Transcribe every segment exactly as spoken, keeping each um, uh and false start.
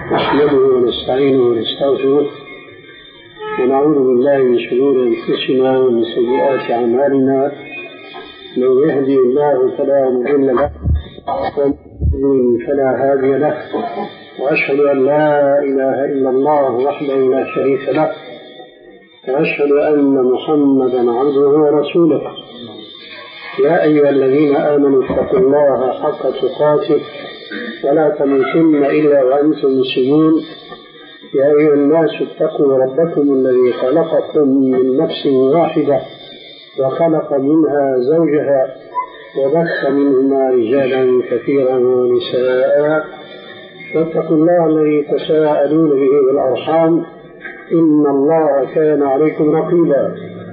نحمده ونستعينه ونستغفره ونعوذ بالله من شرور أنفسنا ومن سيئات أعمالنا. من يهدي الله فلا مضل له ومن يضلل فلا هادي له، وأشهد أن لا إله إلا الله وحده لا شريك له، وأشهد أن محمدا عبده ورسوله. يا أيها الذين آمنوا اتقوا الله حق تقاته ولا تموتن إلا وأنتم مسلمون. يا أيها الناس اتقوا ربكم الذي خلقكم من نفس واحدة وخلق منها زوجها وبث منهما رجالا كثيرا ونساء، واتقوا الله الذي تساءلون به والأرحام إن الله كان عليكم رقيبا.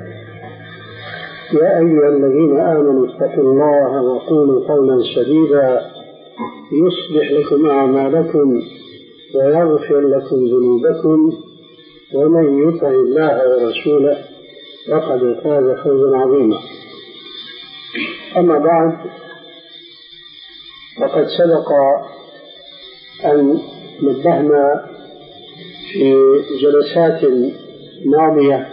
يا أيها الذين آمنوا اتقوا الله وقولوا قولا سديدا يصلح لكم أعمالكم ويغفر لكم ذنوبكم، ومن يطع الله ورسوله فقد فاز فوزا عظيما. أما بعد، فقد سبق أن نبهنا في جلسات ماضية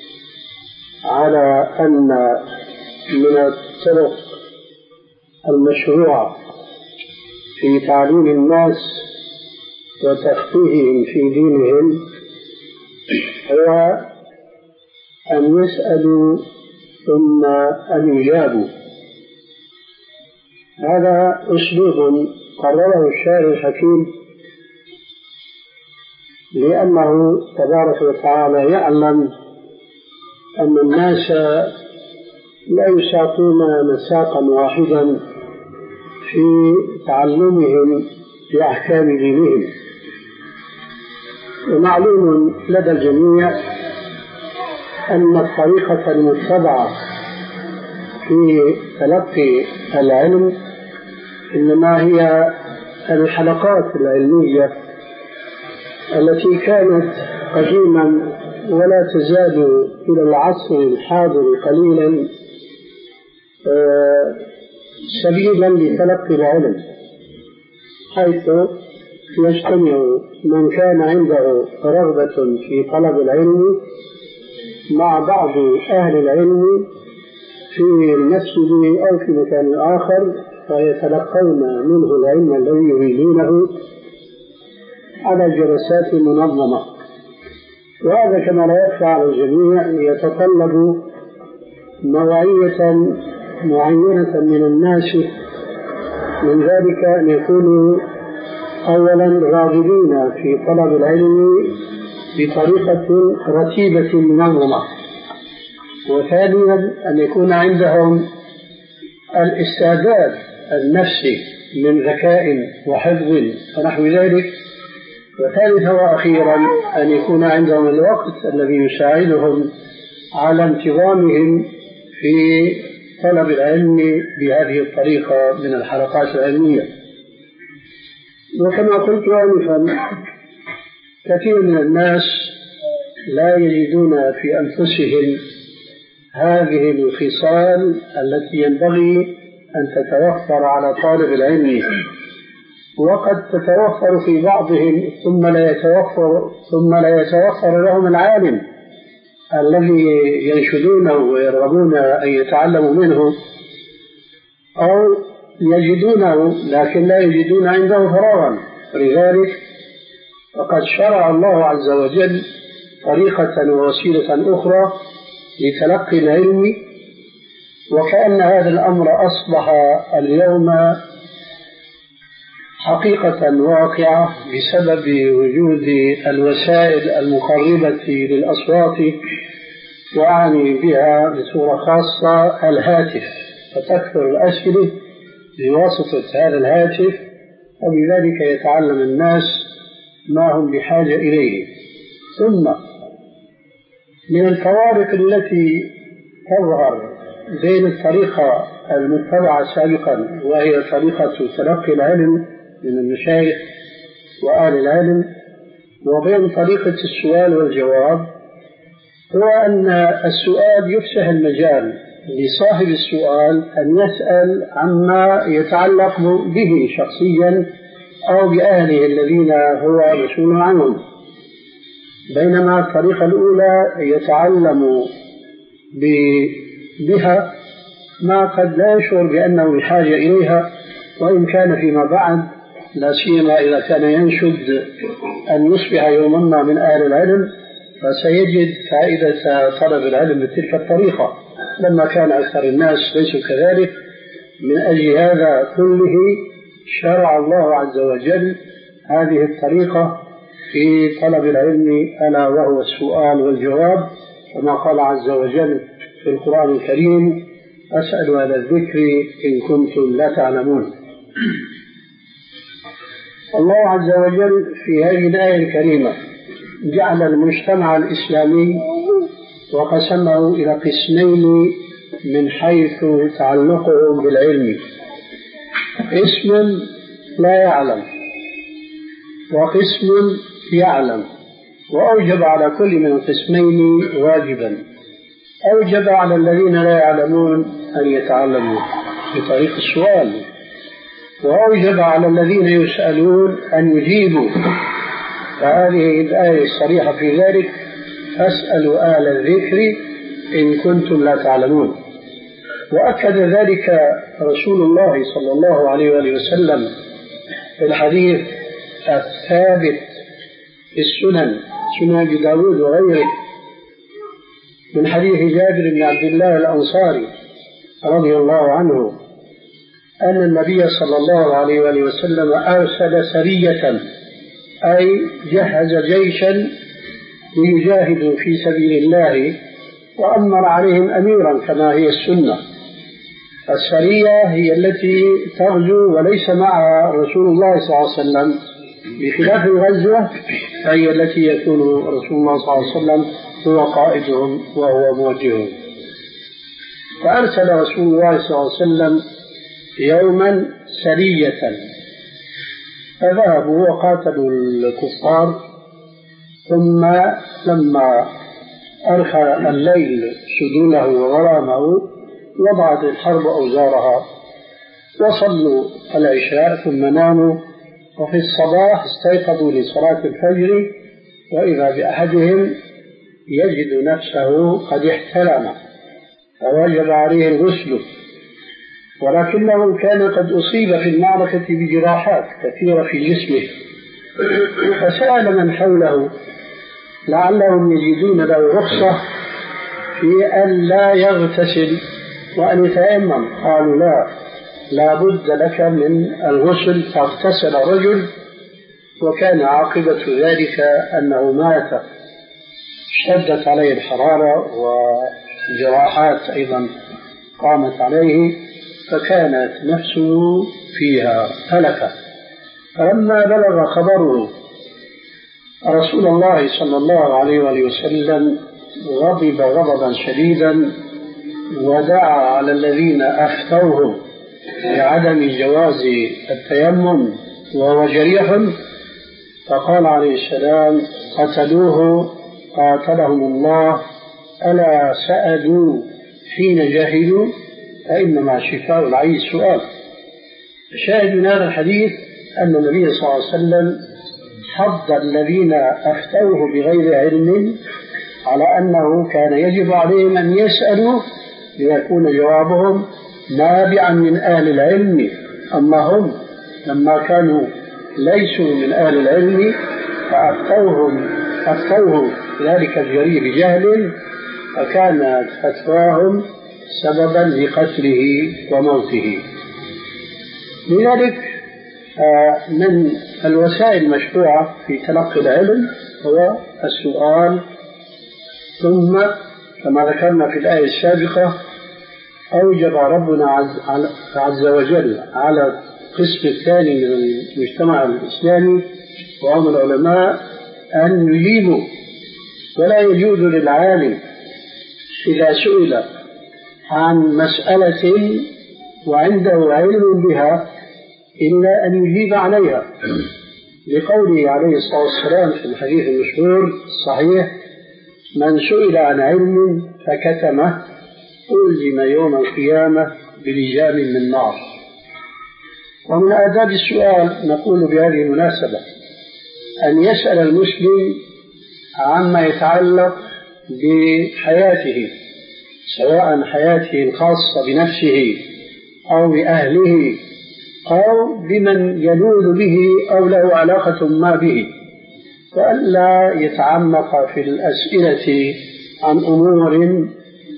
على أن من الطرق المشروعة في تعليم الناس وتفقيههم في دينهم هو أن يسألوا ثم أن يجابوا. هذا أسلوب قرره الشاعر الحكيم، لأنه تبارك وتعالى يعلم أن الناس لا يساقون مساقا واحدا في تعلمهم بأحكام دينهم. ومعلوم لدى الجميع أن الطريقة المتبعة في تلقي العلم إنما هي الحلقات العلمية التي كانت قديما ولا تزال إلى العصر الحاضر قليلا سبيلا لتلقي العلم، حيث يجتمع من كان عنده رغبة في طلب العلم مع بعض أهل العلم في المسجد أو في مكان آخر، فيتلقون منه العلم الذي يريدونه على جلسات منظمة. وهذا كما لا يخفى على الجميع يتطلب نوعية معينة من الناس، من ذلك أن يكونوا أولا راغبين في طلب العلم بطريقة رتيبة منظمة، وثانيا أن يكون عندهم الاستعداد النفسي من ذكاء وحفظ ونحو ذلك، وثالثا وأخيرا أن يكون عندهم الوقت الذي يساعدهم على انتظامهم في طلب العلم بهذه الطريقة من الحلقات العلمية. وكما قلت آنفا، كثير من الناس لا يجدون في أنفسهم هذه الخصال التي ينبغي أن تتوفر على طالب العلم، وقد تتوفر في بعضهم ثم لا يتوفر ثم لا يتوفر لهم العالم الذي ينشدونه ويرغبون أن يتعلموا منه، أو يجدونه لكن لا يجدون عنده فراغا. لذلك فقد شرع الله عز وجل طريقة ووسيلة أخرى لتلقي العلم، وكأن هذا الأمر أصبح اليوم حقيقة واقعة بسبب وجود الوسائل المقربة للأصوات، وأعني بها بصورة خاصة الهاتف، فتكثر الأسئلة بواسطة هذا الهاتف، وبذلك يتعلم الناس ما هم بحاجة إليه. ثم من الفوارق التي تظهر بين الطريقة المتبعة سابقا، وهي طريقة تلقي العلم من المشايخ وآل العلم، وبين طريقة السؤال والجواب، هو أن السؤال يفسح المجال لصاحب السؤال أن يسأل عما يتعلق به شخصيا أو بأهله الذين هو مسؤول عنهم، بينما الطريقة الأولى يتعلم بها ما قد لا يشعر بأنه بحاجة إليها، وإن كان فيما بعد لا سيما إذا كان ينشد أن يصبح يوما ما من أهل العلم فسيجد فائدة طلب العلم بتلك الطريقة، لما كان أكثر الناس ليسوا كذلك. من أجل هذا كله شرع الله عز وجل هذه الطريقة في طلب العلم، ألا وهو السؤال والجواب، كما قال عز وجل في القرآن الكريم: أسأل أهل الذكر إن كنتم لا تعلمون. الله عز وجل في هذه الآية الكريمة جعل المجتمع الإسلامي وقسمه إلى قسمين من حيث تعلقه بالعلم: قسم لا يعلم وقسم يعلم، وأوجب على كل من القسمين واجبا. أوجب على الذين لا يعلمون أن يتعلموا بطريق السؤال، وأوجب على الذين يسألون أن يجيبوا، فهذه الآية الصريحة في ذلك: فاسألوا أهل الذكر إن كنتم لا تعلمون. وأكد ذلك رسول الله صلى الله عليه وآله وسلم في الحديث الثابت في السنن، سنن أبي داود وغيره، من حديث جابر بن عبد الله الأنصاري رضي الله عنه أن النبي صلى الله عليه وآله وسلم أرسل سرية، أي جهز جيشا ليجاهدوا في سبيل الله، وأمر عليهم أميرا كما هي السنة. السرية هي التي تغزو وليس معها رسول الله صلى الله عليه وسلم، بخلاف الغزوة فهي التي يكون رسول الله صلى الله عليه وسلم هو قائدهم وهو موجههم. فأرسل رسول الله صلى الله عليه وسلم يوما سرية، فذهبوا وقاتلوا الكفار، ثم لما أرخى الليل سدوله وغرامه وضعت الحرب أوزارها، وصلوا العشاء ثم ناموا، وفي الصباح استيقظوا لصلاة الفجر، وإذا بأحدهم يجد نفسه قد احتلم فوجب عليه الغسل، ولكنه كان قد أصيب في المعركة بجراحات كثيرة في جسمه، فسأل من حوله لعلهم يجدون له رخصة في أن لا يغتسل وأن يتيمم. قالوا: لا، لا بد لك من الغسل. فاغتسل رجل، وكان عاقبة ذلك أنه مات، اشتدت عليه الحرارة وجراحات أيضا قامت عليه، فكانت نفسه فيها هلكة. فلما بلغ خبره رسول الله صلى الله عليه وآله وسلم غضب غضبا شديدا، ودعا على الذين أفتوه بعدم جواز التيمم وهو جريح، فقال عليه السلام: قتلوه قاتلهم الله، ألا سألوا حين جاهدوا، فإنما شفاء العي السؤال. شاهد من هذا الحديث أن النبي صلى الله عليه وسلم حض الذين أفتوه بغير علم على أنه كان يجب عليهم أن يسألوا ليكون جوابهم نابعا من أهل العلم. أما هم لما كانوا ليسوا من أهل العلم فأفتوهم أفتوه ذلك الجريء بجهل، فكانت فتواهم سببا لقتله وموته. لذلك من الوسائل المشروعة في تلقي العلم هو السؤال، ثم كما ذكرنا في الآية السابقة أوجب ربنا عز وجل على القسم الثاني من المجتمع الإسلامي وهم العلماء أن يجيبوا، ولا يجوز للعالم إذا سئل عن مسألة وعنده علم بها إلا أن يجيب عليها، لقوله عليه الصلاة والسلام في الحديث المشهور الصحيح: من سئل عن علم فكتمه ألزم يوم القيامة بلجام من نار. ومن آداب السؤال نقول بهذه المناسبة أن يسأل المسلم عما يتعلق بحياته، سواء حياته الخاصة بنفسه أو بأهله أو بمن يلوذ به أو له علاقة ما به، وألا يتعمق في الأسئلة عن أمور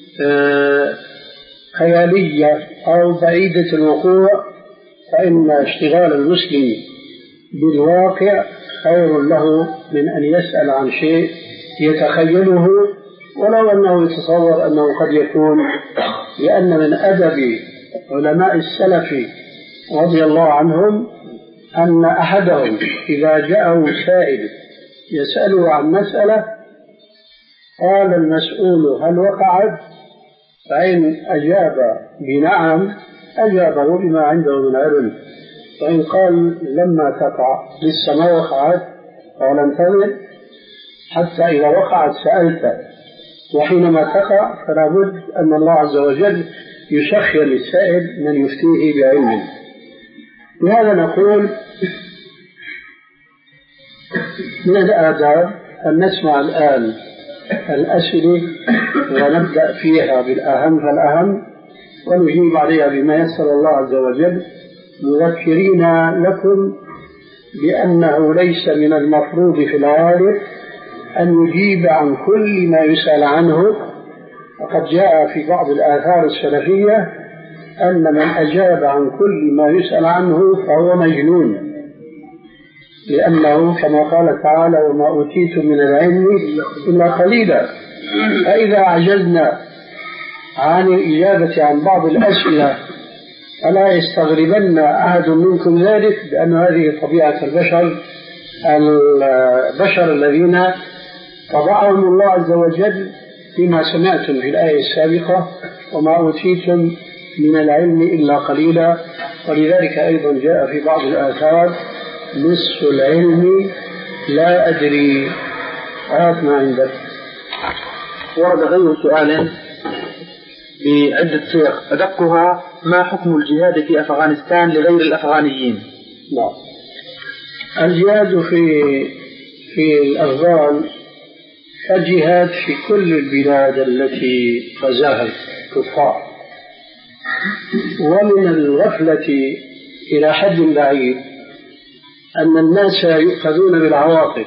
خيالية أو بعيدة الوقوع، فإن اشتغال المسلم بالواقع خير له من أن يسأل عن شيء يتخيله ولو أنه يتصور أنه قد يكون. لأن من أدب علماء السلف رضي الله عنهم أن أحدهم إذا جاءه سائل يسأله عن مسألة قال المسؤول هل وقعت؟ فإن أجاب بنعم أجابه بما عنده من علم، وإن قال لما تقع لسه ما وقعت قال انتظر حتى إذا وقعت سألت، وحينما تقع فلا بد أن الله عز وجل يسخر للسائل من يفتيه بعلم. لهذا نقول من الآداب أن نسمع الآن الأسئلة ونبدأ فيها بالأهم فالأهم ونجيب عليها بما يسر الله عز وجل، مذكرين لكم بأنه ليس من المفروض في الغالب أن يجيب عن كل ما يسأل عنه. وقد جاء في بعض الآثار السلفية أن من أجاب عن كل ما يسأل عنه فهو مجنون، لأنه كما قال تعالى وما أوتيتم من العلم إلا قليلا. فإذا عجزنا عن الإجابة عن بعض الأسئلة فلا يستغربن أحد منكم ذلك، لأن هذه طبيعة البشر البشر الذين طبعهم الله عز وجل فيما سمعتم في الآية السابقة وما أوتيتم من العلم إلا قليلا. ولذلك أيضا جاء في بعض الآثار نصف العلم لا أدري. هات ما عندك. ورد غير سؤال بعدة صيغ أدقها ما حكم الجهاد في أفغانستان لغير الأفغانيين؟ لا، الجهاد في في الأفغان كالجهاد في كل البلاد التي غزاها الكفار. ومن الغفلة إلى حد بعيد أن الناس يؤخذون بالعواطف،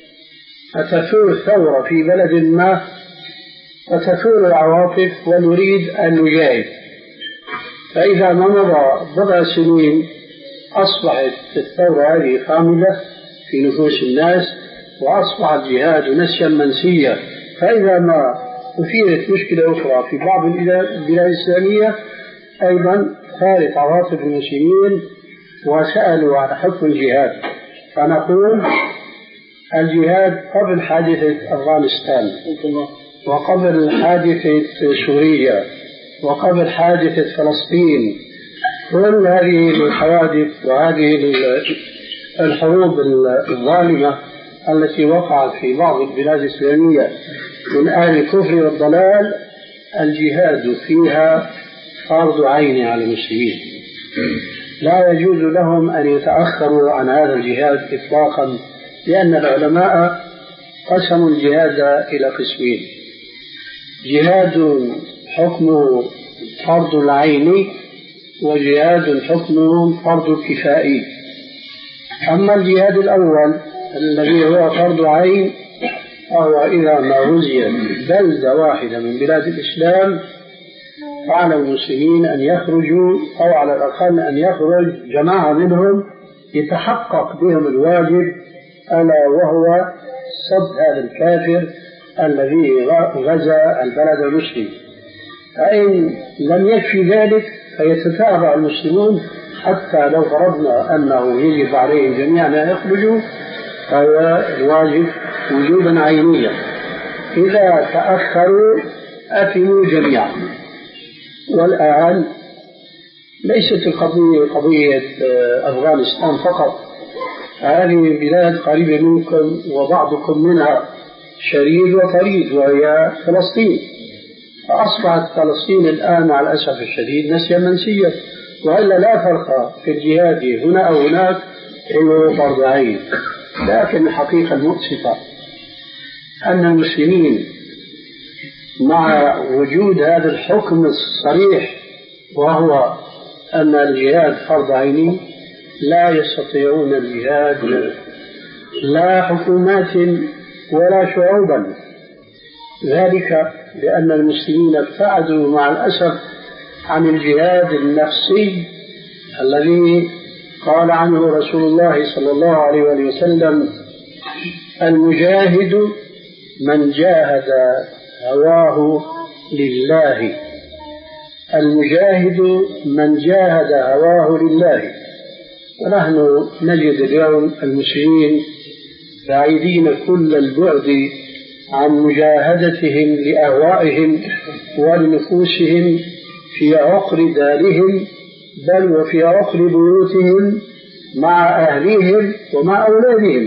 فتثور ثورة في بلد ما فتثور العواطف ونريد أن نجاهد، فإذا ما مضى بضع سنين أصبحت الثورة هذه خامدة في نفوس الناس وأصبح الجهاد نسيا منسيا. فإذا ما أثيرت مشكلة أخرى في بعض البلاد الإسلامية أيضا ثارت عواطف المسلمين وسألوا عن حكم الجهاد. فنقول الجهاد قبل حادثة أفغانستان وقبل حادثة سوريا وقبل حادثة فلسطين، كل هذه الحوادث وهذه الحروب الظالمة التي وقعت في بعض البلاد الإسلامية من أهل الكفر والضلال الجهاد فيها فرض عين على المسلمين، لا يجوز لهم أن يتأخروا عن هذا الجهاد إطلاقا، لأن العلماء قسموا الجهاد إلى قسمين: جهاد حكمه فرض العين وجهاد حكمه فرض الكفائي. أما الجهاد الأول الذي هو فرض عين فهو إذا ما غزيت بلدة واحدة من بلاد الإسلام فعلى المسلمين أن يخرجوا، أو على الأقل أن يخرج جماعة منهم يتحقق بهم الواجب، ألا وهو صد هذا الكافر الذي غزا البلد المسلم. فإن لم يكفي ذلك فيتتابع المسلمون، حتى لو فرضنا أنه يجب عليهم جميعا أن يخرجوا فهو الواجب وجوبا عينيا. إذا تأخروا أثموا جميعا. والآن ليست القضية قضية أفغانستان فقط، هذه البلاد قريبة منكم وبعضكم منها شريد وطريد وهي فلسطين. فأصبحت فلسطين الآن مع الأسف الشديد نسيا منسيا، وإلا لا فرق في الجهاد هنا أو هناك، إنه فرض عين. لكن الحقيقة المؤسفة أن المسلمين مع وجود هذا الحكم الصريح وهو أن الجهاد فرض عيني لا يستطيعون الجهاد، لا حكومات ولا شعوبا. ذلك لأن المسلمين ابتعدوا مع الأسف عن الجهاد النفسي الذي قال عنه رسول الله صلى الله عليه وسلم: المجاهد من جاهد هواه لله. المجاهد من جاهد هواه لله. ونحن نجد اليوم المسلمين بعيدين كل البعد عن مجاهدتهم لأهوائهم ولنفوسهم في عقر دارهم، بل وفي عقر بيوتهم مع أهليهم ومع أولادهم.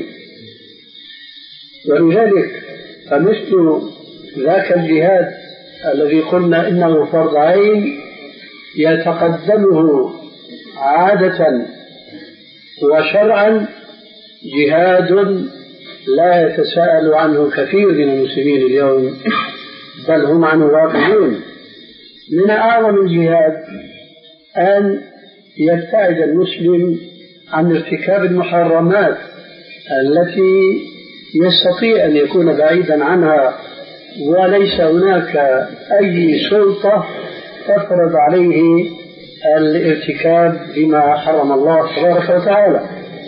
ولذلك فمثل ذاك الجهاد الذي قلنا إنه فرض عين يتقدمه عادة وشرعا جهاد لا يتساءل عنه كثير من المسلمين اليوم، بل هم عنه غافلون. من أعظم الجهاد أن يبتعد المسلم عن ارتكاب المحرمات التي يستطيع أن يكون بعيدا عنها وليس هناك أي سلطة تفرض عليه الارتكاب لما حرم الله تبارك وتعالى.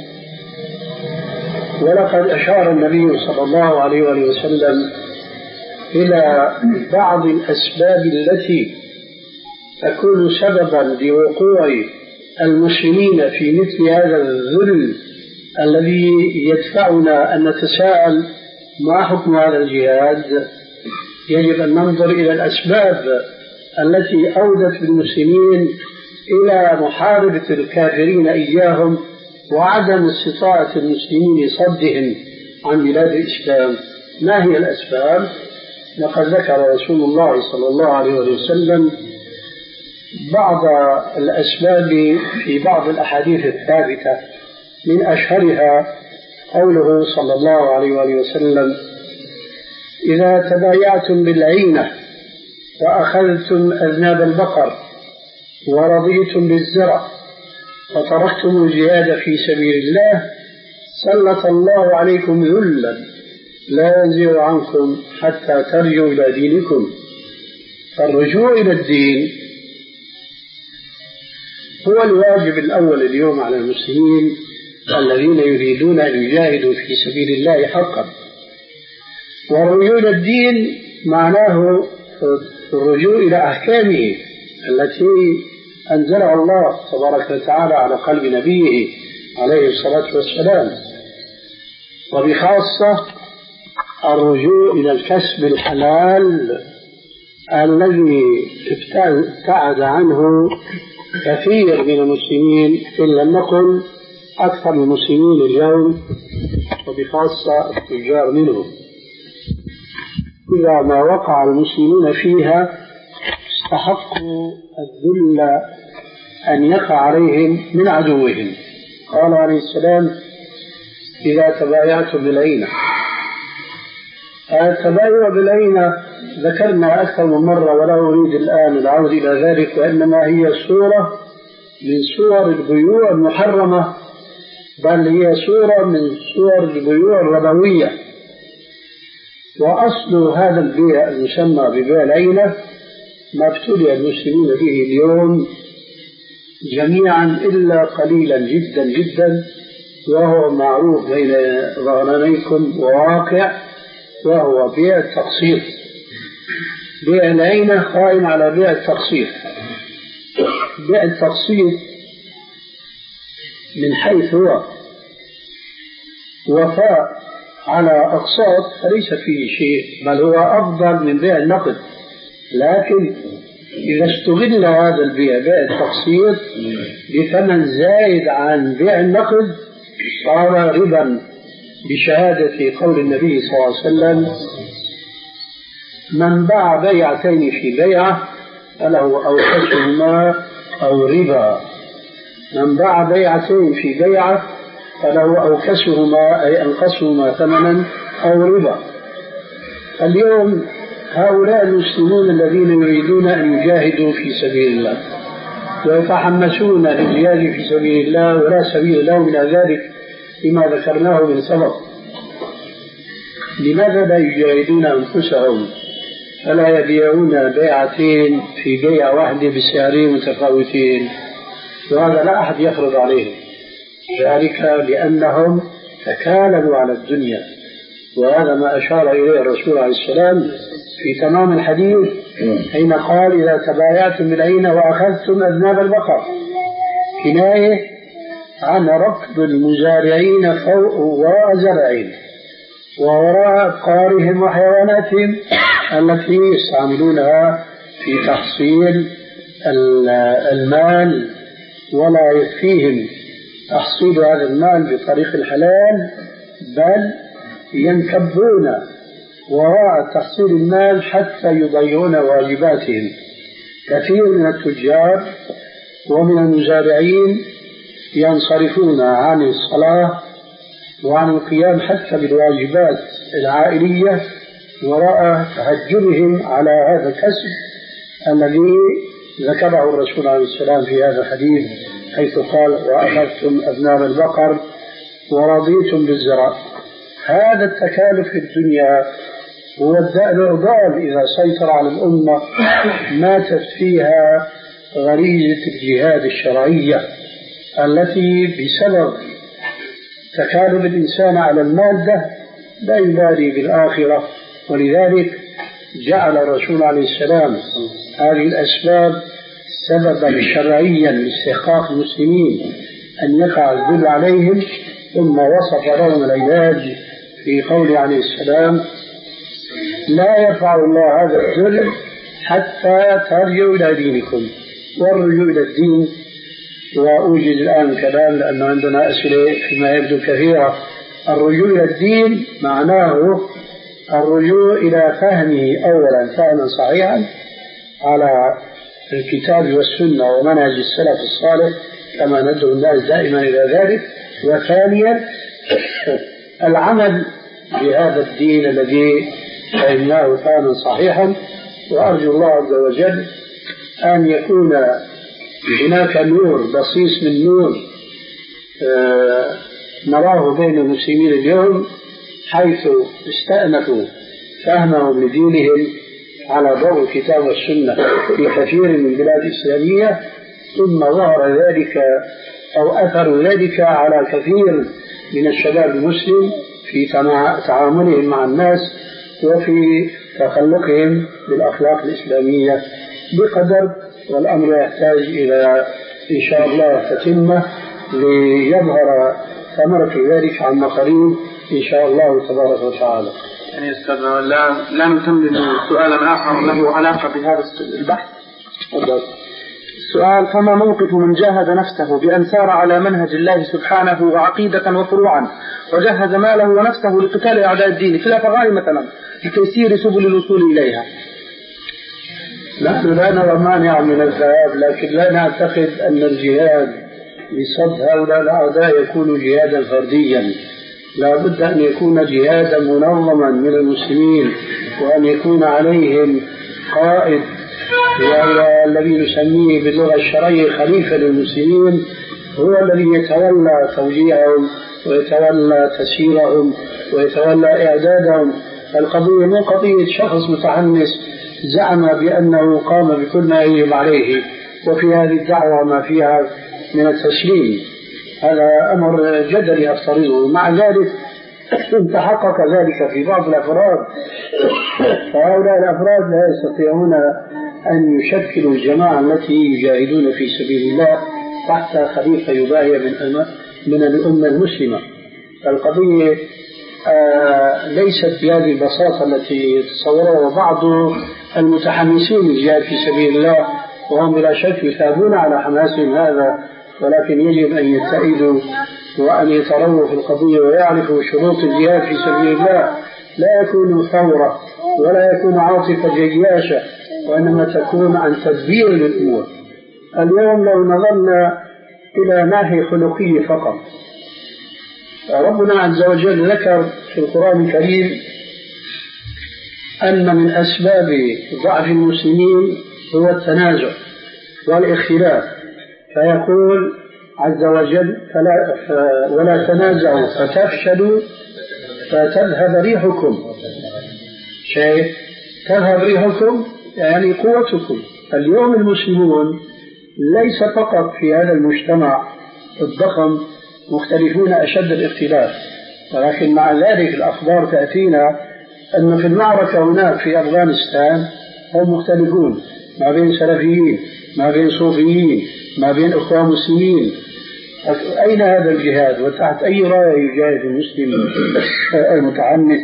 ولقد أشار النبي صلى الله عليه وسلم إلى بعض الأسباب التي تكون سببا لوقوع المسلمين في مثل هذا الذل الذي يدفعنا أن نتساءل ما حكم هذا الجهاد. يجب أن ننظر إلى الأسباب التي أودت بالمسلمين إلى محاربة الكافرين إياهم وعدم استطاعة المسلمين صدهم عن بلاد الإسلام. ما هي الأسباب؟ لقد ذكر رسول الله صلى الله عليه وسلم بعض الأسباب في بعض الأحاديث الثابتة، من أشهرها قوله صلى الله عليه وسلم: إذا تبايعتم بالعينة وأخذتم أذناب البقر ورضيتم بالزرع وتركتم الجهاد في سبيل الله سلط الله عليكم ذلا لا ينزع عنكم حتى ترجعوا إلى دينكم. فالرجوع إلى الدين هو الواجب الأول اليوم على المسلمين الذين يريدون أن يجاهدوا في سبيل الله حقا. والرجوع إلى الدين معناه الرجوع إلى أحكامه التي أنزلها الله تبارك وتعالى على قلب نبيه عليه الصلاة والسلام، وبخاصة الرجوع إلى الكسب الحلال الذي ابتعد عنه كثير من المسلمين، إن لم نقل أكثر من المسلمين اليوم، وبخاصة التجار منهم. إذا ما وقع المسلمون فيها استحقوا الذل أن يقع عليهم من عدوهم. قال عليه السلام: إذا تبايعتم بالعينة. التبايع بالعينة ذكرنا أكثر من مرة ولا أريد الآن العودة إلى ذلك، وإنما هي صورة من صور البيوع المحرمة، بل هي صورة من صور البيوع الربوية. وأصل هذا البيع المسمى ببيع العينة ما ابتلي المسلمون به اليوم جميعا إلا قليلا جدا جدا، وهو معروف بين ظهرانيكم وواقع، وهو بيع التقسيط. بيع العينة قائم على بيع التقسيط. بيع التقسيط من حيث هو وفاء على أقساط فليس فيه شيء، بل هو أفضل من بيع النقد. لكن إذا استغل هذا البيع بيع التقسيط بثمن زائد عن بيع النقد صار ربا، بشهادة قول النبي صلى الله عليه وسلم: من باع بيعتين في بيعة فله أوحشهما أو ربا. من باع بيعتين في بيعة فله أوكسهما أي أنقصهما ثمنا أو ربا. اليوم هؤلاء المسلمون الذين يريدون أن يجاهدوا في سبيل الله ويتحمسون للجهاد في سبيل الله ولا سبيل لهم إلى ذلك لما ذكرناه من سبق، لماذا لا يجاهدون أنفسهم فلا يبيعون بيعتين في بيعة واحدة بسعرين متفاوتين؟ وهذا لا أحد يفرض عليهم ذلك لأنهم تكالبوا على الدنيا، وهذا ما أشار إليه الرسول عليه السلام في تمام الحديث حين قال إذا تبايعتم بالعينة وأخذتم أذناب البقر، كناية عن ركب المزارعين فوق وراء زرعين ووراء أبقارهم وحيواناتهم التي يستعملونها في تحصيل المال، ولا يكفيهم تحصيل هذا المال بطريق الحلال، بل ينكبون وراء تحصيل المال حتى يضيعون واجباتهم. كثير من التجار ومن المزارعين ينصرفون عن الصلاة وعن القيام حتى بالواجبات العائلية وراء تهجرهم على هذا الكسب الذي ذكره الرسول عليه السلام في هذا الحديث حيث قال وأخذتم أذناب البقر ورضيتم بالزراع. هذا التكالف في الدنيا هو العضال إذا سيطر على الأمة ماتت فيها غريزة الجهاد الشرعية التي بسبب تكالب الإنسان على المادة لا يبالي بالآخرة، ولذلك جعل الرسول عليه السلام هذه الأسباب سببا شرعيا لاستحقاق المسلمين أن يقع الذل عليهم، ثم وصف لهم العلاج في قوله عليه السلام لا يرفع الله هذا الذل حتى ترجعوا إلى دينكم. والرجوع إلى الدين، وأوجد الآن كلام لأن عندنا أسئلة فيما يبدو كثيرة. الرجوع إلى الدين معناه الرجوع إلى فهمه أولا فهما صحيحا على الكتاب والسنة ومنهج السلف الصالح كما ندعو الناس دائما إلى ذلك، وثانيا العمل بهذا الدين الذي فهمناه فهما صحيحا. وأرجو الله عز وجل أن يكون هناك نور بصيص من نور آه نراه بين المسلمين اليوم حيث استأنفوا فهمهم لدينهم على ضوء الكتاب والسنة في كثير من البلاد الإسلامية، ثم ظهر ذلك أو أثر ذلك على كثير من الشباب المسلم في تعاملهم مع الناس وفي تخلقهم بالأخلاق الإسلامية بقدر، والأمر يحتاج إلى إن شاء الله تتمة ليظهر ثمرة ذلك عما قريب إن شاء الله تبارك وتعالى. يعني أستاذنا لا, لا نكمل سؤالا آخر له علاقة بهذا البحث. السؤال: فما موقف من جاهد نفسه بأن سار على منهج الله سبحانه وعقيدة وفروعا وجهز ماله ونفسه لقتال أعداء الدين في الأفغان مثلا لتيسير سبل الوصول إليها؟ نحن لا نرى مانع من الذهاب، لكن لا نعتقد أن الجهاد لصد هؤلاء الأعداء يكون جهادا فرديا، لا بد أن يكون جهادا منظما من المسلمين، وأن يكون عليهم قائد وهو الذي نسميه باللغة الشرعية خليفة للمسلمين، هو الذي يتولى توجيههم ويتولى تسييرهم ويتولى إعدادهم. القضية مو قضية شخص متحمس زعم بأنه قام بكل ما يجب عليه وفي هذه الدعوة ما فيها من التسليم، هذا أمر جدلي أفترضه. مع ذلك تحقق ذلك في بعض الأفراد، فهؤلاء الأفراد لا يستطيعون أن يشكلوا الجماعة التي يجاهدون في سبيل الله تحت خليفة يباهي من من الأمة المسلمة. القضية آه ليست بهذه البساطة التي يتصورها بعض المتحمسين للجهاد في سبيل الله، وهم بلا شك يثابون على حماسهم هذا، ولكن يجب أن يتعيدوا وأن يترووا في القضية ويعرفوا شروط الجهاد في سبيل الله. لا يكون ثورة ولا يكون عاطفة جياشة، وإنما تكون عن تدبير للأمور. اليوم لو نظرنا إلى ناحية خلقية فقط. ربنا عز وجل ذكر في القرآن الكريم أن من أسباب ضعف المسلمين هو التنازع والاختلاف، فيقول عز وجل فلا ولا تنازعوا فتفشلوا فتذهب ريحكم. شيء تذهب ريحكم يعني قوتكم. اليوم المسلمون ليس فقط في هذا المجتمع الضخم مختلفون أشد الاختلاف، ولكن مع ذلك الأخبار تأتينا أن في المعركة هناك في أفغانستان هم مختلفون، ما بين سلفيين، ما بين صوفيين، ما بين إخوان مسلمين. أين هذا الجهاد وتحت أي راية يجاهد المسلم المتعنت؟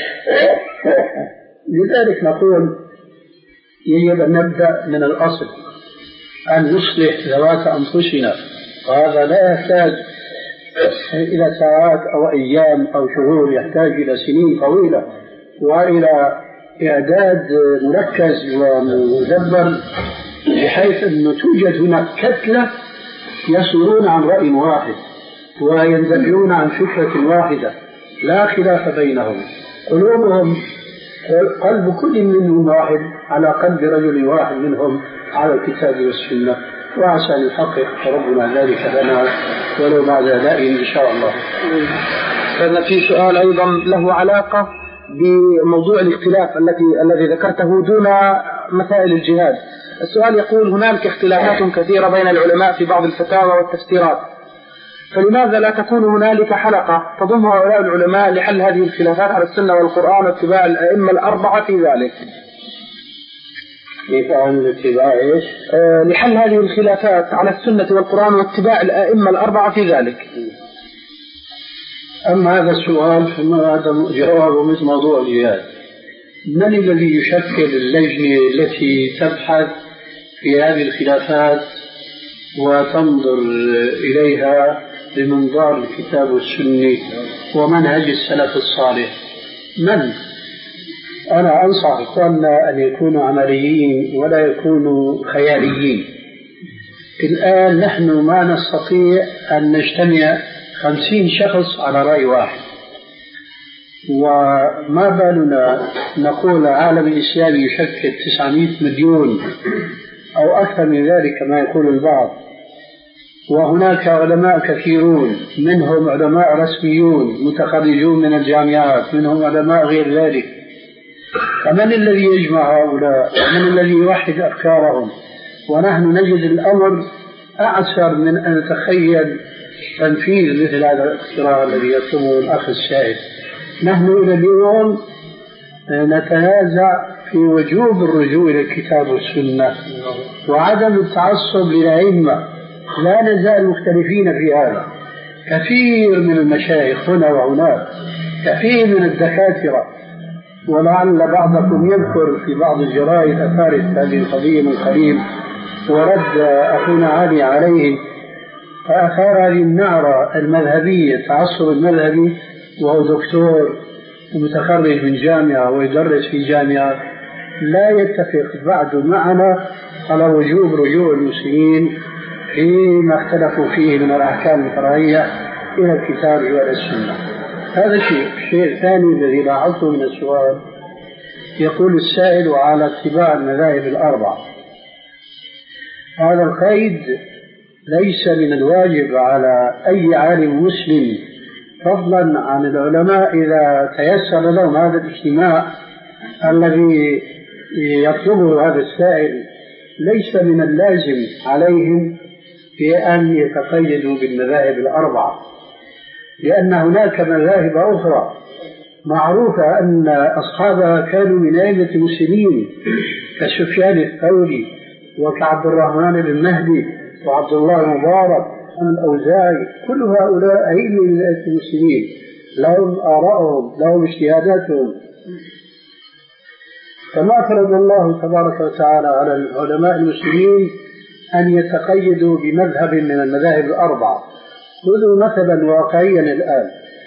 لذلك نقول يجب أن نبدأ من الأصل، أن نصلح ذوات أنفسنا، وهذا لا يحتاج إلى ساعات أو أيام أو شهور، يحتاج إلى سنين طويلة وإلى إعداد مركز ومدبر بحيث أن توجد هناك كتلة يصيرون عن رأي واحد ويندفعون عن فكرة واحدة لا خلاف بينهم، قلوبهم قلب كل منهم واحد على قلب رجل واحد منهم على الكتاب والسنة، وعسى أن يحقق ربنا ذلك لنا ولو بعد ذلك إن شاء الله. كان في سؤال أيضا له علاقة بموضوع الاختلاف الذي الذي ذكرته دون مسائل الجهاد. السؤال يقول هناك اختلافات كثيرة بين العلماء في بعض الفتاوى والتفسيرات، فلماذا لا تكون هنالك حلقة تضم هؤلاء العلماء لحل هذه الخلافات على السنة والقرآن واتباع الأئمة الأربعة في ذلك؟ كيف عن اتباع إيش؟ آه لحل هذه الخلافات على السنة والقرآن واتباع الأئمة الأربعة في ذلك. أما هذا السؤال فهذا جوابه مثل موضوع الجهاد. من الذي يشكل اللجنة التي تبحث في هذه الخلافات وتنظر إليها بمنظار الكتاب والسنة ومنهج السلف الصالح؟ من؟ أنا أنصح إخواننا أن يكونوا عمليين ولا يكونوا خياليين. الآن نحن ما نستطيع أن نجتمع خمسين شخص على رأي واحد، وما بالنا نقول عالم الإسلام يشكل تسعمائة مليون أو أكثر من ذلك كما يقول البعض، وهناك علماء كثيرون، منهم علماء رسميون متخرجون من الجامعات، منهم علماء غير ذلك. فمن الذي يجمع هؤلاء؟ ومن الذي يوحد أفكارهم؟ ونحن نجد الأمر أعسر من أن نتخيل تنفيذ مثل هذا الاختراع الذي يطلبه الأخ السائل. نحن إلى اليوم نتنازع في وجوب الرجوع إلى الكتاب والسنة وعدم التعصب للأئمة، لا نزال مختلفين في هذا. كثير من المشايخ هنا وهناك، كثير من الدكاترة، ولعل بعضكم يذكر في بعض الجرائد أثارت هذه القضية من قريب ورد أخونا علي عليه، فأثار هذه النعرة المذهبية، التعصب المذهبي، وهو دكتور ومتخرج من جامعة ويدرس في جامعة، لا يتفق بعد معنا على وجوب رجوع المسلمين فيما اختلفوا فيه من الأحكام الفرعية إلى الكتاب وإلى السنة. هذا شيء. الشيء الثاني الذي لاحظته من السؤال، يقول السائل وعلى اتباع المذاهب الأربعة. هذا القيد ليس من الواجب على أي عالم مسلم، فضلا عن العلماء إذا تيسر لهم هذا الاجتماع الذي يطلبه هذا السائل، ليس من اللازم عليهم في أن يتقيدوا بالمذاهب الأربعة، لأن هناك مذاهب أخرى معروفة أن أصحابها كانوا من أئمة المسلمين كسفيان الثوري وكعبد الرحمن بن مهدي وعبد الله المبارك والأوزاعي، كل هؤلاء أئمة من أئمة المسلمين، لهم آراءهم، لهم اجتهاداتهم. كما فرض الله تبارك وتعالى على العلماء المسلمين أن يتقيدوا بمذهب من المذاهب الأربعة. خذوا مثلا واقعيا الآن،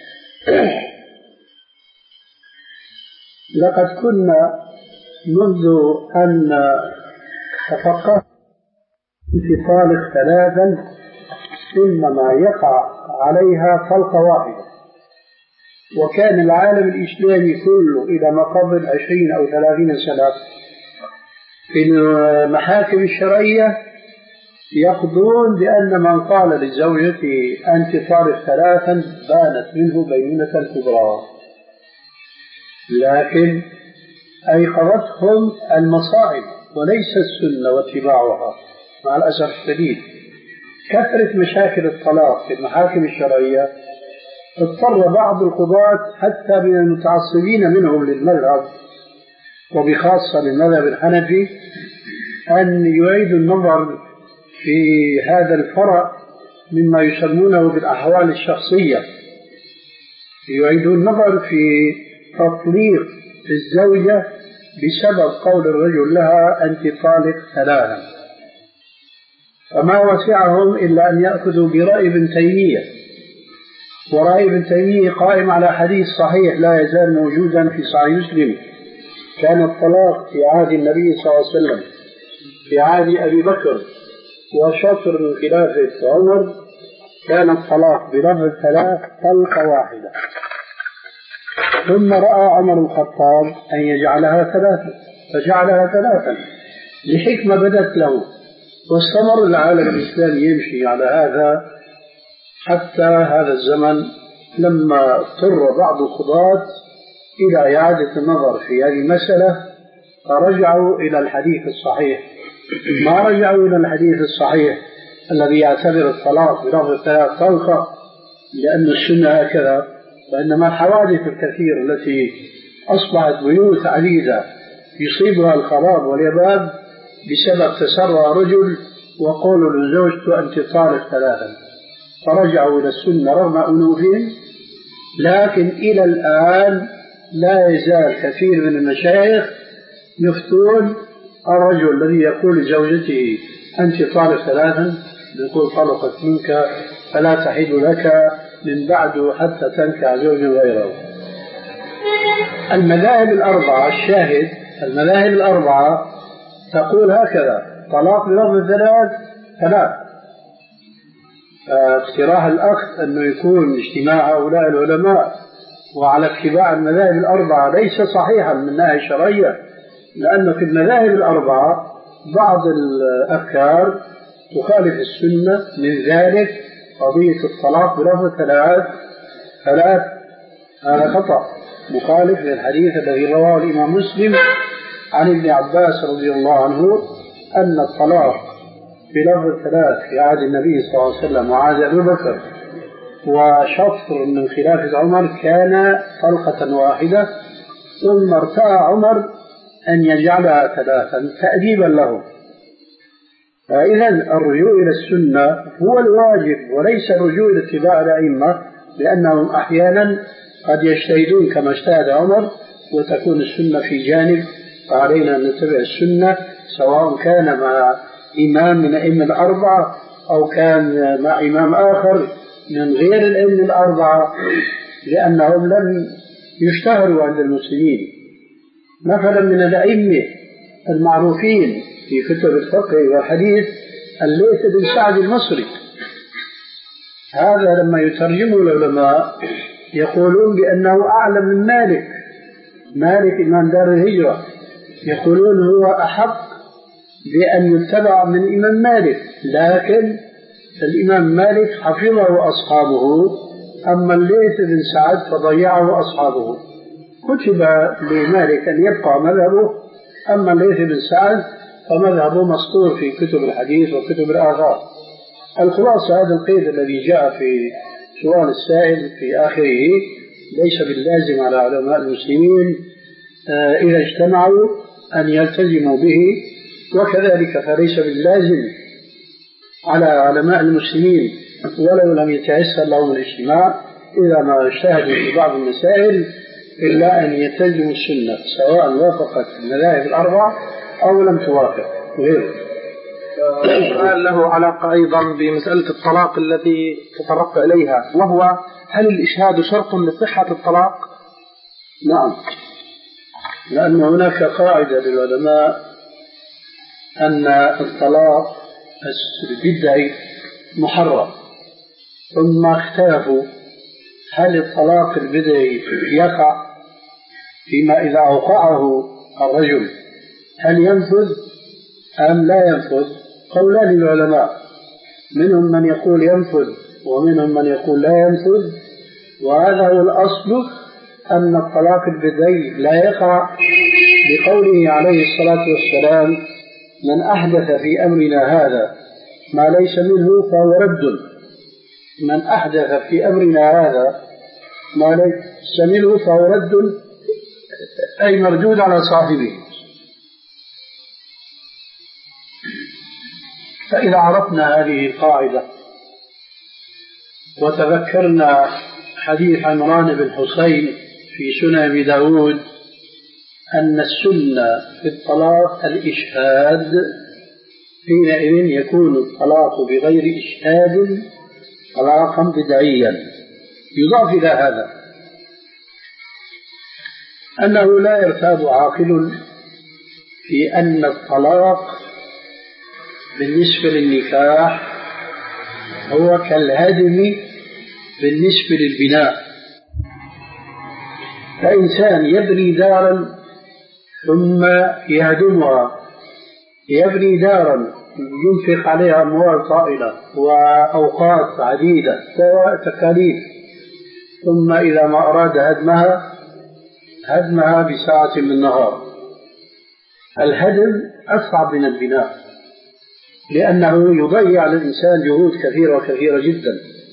لقد كنا منذ أن تفقهنا في طالق ثلاثا إنما يقع عليها طلقة واحدة. وكان العالم الإسلامي كله إلى ما قبل عشرين أو ثلاثين سنة في المحاكم الشرعية يقضون بأن من قال لزوجته أنت طالق ثلاثا بانت منه بينونة كبرى، لكن أيقظتهم المصائب وليس السنة واتباعها. مع الأسف الشديد كثرة مشاكل الطلاق في المحاكم الشرعية اضطر بعض القضاة حتى من المتعصبين منهم للمذهب وبخاصة للمذهب الحنفي أن يعيدوا النظر في هذا الفرع مما يسمونه بالأحوال الشخصية، يعيدوا النظر في تطليق الزوجة بسبب قول الرجل لها أنت طالق ثلاثا. فما وسعهم إلا أن يأخذوا برأي ابن تيمية، ورأي ابن تيمية قائم على حديث صحيح لا يزال موجودا في صحيح مسلم: كان الطلاق في عهد النبي صلى الله عليه وسلم في عهد أبي بكر وشطر من خلافة عمر، كان الطلاق بلفظ ثلاث طلقة واحدة. ثم رأى عمر الخطاب أن يجعلها ثلاثة فجعلها ثلاثا لحكمة بدت له، واستمر العالم الإسلامي يمشي على هذا حتى هذا الزمن، لما اضطر بعض القضاة إلى إعادة النظر في هذه المسألة فرجعوا إلى الحديث الصحيح. ما رجعوا إلى الحديث الصحيح الذي يعتبر الطلاق بلفظ ثلاث طلقة لأن السنة هكذا، وإنما الحوادث الكثيرة التي أصبحت بيوت عديدة يصيبها الخراب واليباب بسبب تسرع رجل وقولوا لزوجته أنت طالق ثلاثا، فرجعوا إلى السنة رغم أنوفهم. لكن إلى الآن لا يزال كثير من المشايخ يفتون الرجل الذي يقول لزوجته أنت طالق ثلاثا يقول طلقت منك فلا تحل لك من بعد حتى تنكح زوجا غيره. المذاهب الأربعة الشاهد المذاهب الأربعة تقول هكذا: طلاق بلفظ ثلاث ثلاث. اقتراح الأخ أنه يكون اجتماع هؤلاء العلماء وعلى اتباع المذاهب الأربعة ليس صحيحا من الناحية الشرعية، لأن في المذاهب الأربعة بعض الأفكار تخالف السنة، من ذلك قضية الطلاق بلفظ ثلاث ثلاث هذا خطأ مخالف للحديث الذي رواه الإمام مسلم عن ابن عباس رضي الله عنه أن الطلاق بلفظ ثلاث في عهد النبي صلى الله عليه وسلم وعهد أبي بكر وشطر من خلافة عمر كان طلقة واحدة، ثم ارتأى عمر أن يجعلها ثلاثا تأديبا له. فإذا الرجوع إلى السنة هو الواجب وليس الرجوع إلى اتباع الأئمة، لأنهم أحيانا قد يجتهدون كما اجتهد عمر وتكون السنة في جانب، فعلينا أن نتبع السنة سواء كان مع إمام من الأئمة الأربعة أو كان مع إمام آخر من غير الأئمة الأربعة، لأنهم لم يشتهروا عند المسلمين. مثلا من الأئمة المعروفين في كتب الفقه والحديث الليث بن سعد المصري، هذا لما يترجمه العلماء يقولون بأنه أعلم من مالك مالك إمام دار الهجرة، يقولون هو أحق بأن يتبع من إمام مالك، لكن الإمام مالك حفظه أصحابه، أما الليث بن سعد فضيعه أصحابه. كتب لمالك أن يبقى مذهبه، أما الليث بن سعد فمذهبه مسطور في كتب الحديث وكتب الآثار. الخلاصة هذا القيد الذي جاء في سؤال السائل في آخره ليس باللازم على علماء المسلمين إذا اجتمعوا أن يلتزموا به، وكذلك فليس باللازم على علماء المسلمين ولو لم يتيسر لهم الاجتماع إذا ما اجتهدوا في بعض المسائل إلا أن يلتزموا السنة سواء وافقت المذاهب الأربعة أو لم توافق غيره. سؤال له علاقة أيضا بمسألة الطلاق التي تطرقت إليها، وهو هل الإشهاد شرط لصحة الطلاق؟ نعم، لأن هناك قاعدة للعلماء أن الطلاق البدعي محرم ثم اختلفوا هل الطلاق البدعي يقع فيما إذا أوقعه الرجل هل ينفذ أم لا ينفذ؟ قولان للعلماء، منهم من يقول ينفذ ومنهم من يقول لا ينفذ، وهذا هو الأصل أن الطلاق البدعي لا يقع بقوله عليه الصلاة والسلام من أحدث في أمرنا هذا ما ليس منه فهو رد. من أحدث في أمرنا هذا ما ليس منه فهو رد، أي مردود على صاحبه. فإذا عرفنا هذه القاعدة وتذكرنا حديث عمران بن حسين في سنن أبي داود أن السنة في الطلاق الإشهاد، حينئذ يكون الطلاق بغير إشهاد طلاقا بدعيا. يضاف إلى هذا أنه لا يرتاب عاقل في أن الطلاق بالنسبة للنكاح هو كالهدم بالنسبة للبناء. فإنسان يبني دارا ثم يهدمها، يبني دارا ينفق عليها أموال طائلة وأوقات عديدة وتكاليف، ثم إذا ما أراد هدمها هدمها بساعة من النهار. الهدم أصعب من البناء، لأنه يضيع للإنسان جهود كثيرة وكثيرة جدا.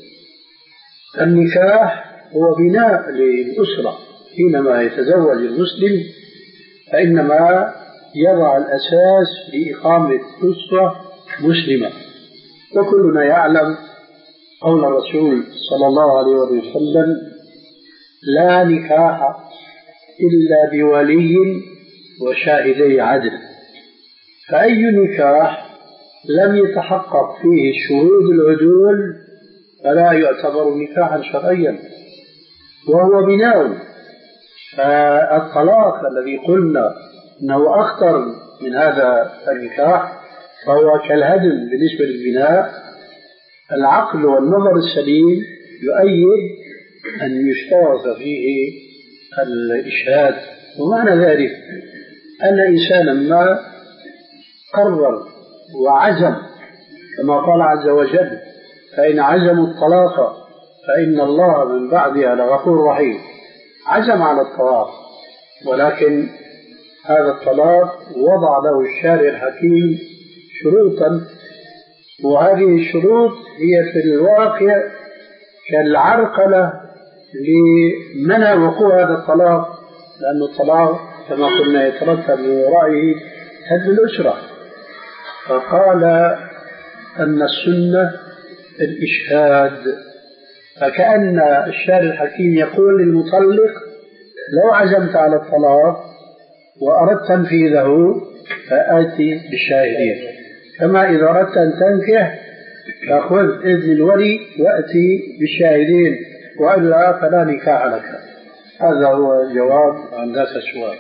النكاح هو بناء للأسرة، حينما يتزوج المسلم فإنما يضع الأساس لإقامة أسرة مسلمة. وكلنا يعلم قول الرسول صلى الله عليه وسلم لا نكاح إلا بولي وشاهدي عدل. فأي نكاح لم يتحقق فيه شهود العدول فلا يعتبر نكاحا شرعيا، وهو بناء. فالطلاق الذي قلنا أنه أخطر من هذا النكاح فهو كالهدم بالنسبة للبناء. العقل والنظر السليم يؤيد أن يشترط فيه الإشهاد. ومعنى ذلك أن إنسانا ما قرر وعزم كما قال عز وجل فإن عزموا الطلاق فإن الله من بعدها لغفور رحيم، عزم على الطلاق، ولكن هذا الطلاق وضع له الشارع الحكيم شروطا، وهذه الشروط هي في الواقع كالعرقلة لمنع وقوع هذا الطلاق، لأن الطلاق كما قلنا يترتب من ورائه هدم الأسرة. فقال أن السنة الإشهاد، فكأن الشارع الحكيم يقول للمطلق لو عزمت على الطلاق وأردت تنفيذه فآتي بالشاهدين، كما إذا أردت أن تنكح فخذ إذن الولي وأتي بالشاهدين، وإلا فلا نكاح لك. هذا هو الجواب عن ذاك السؤال.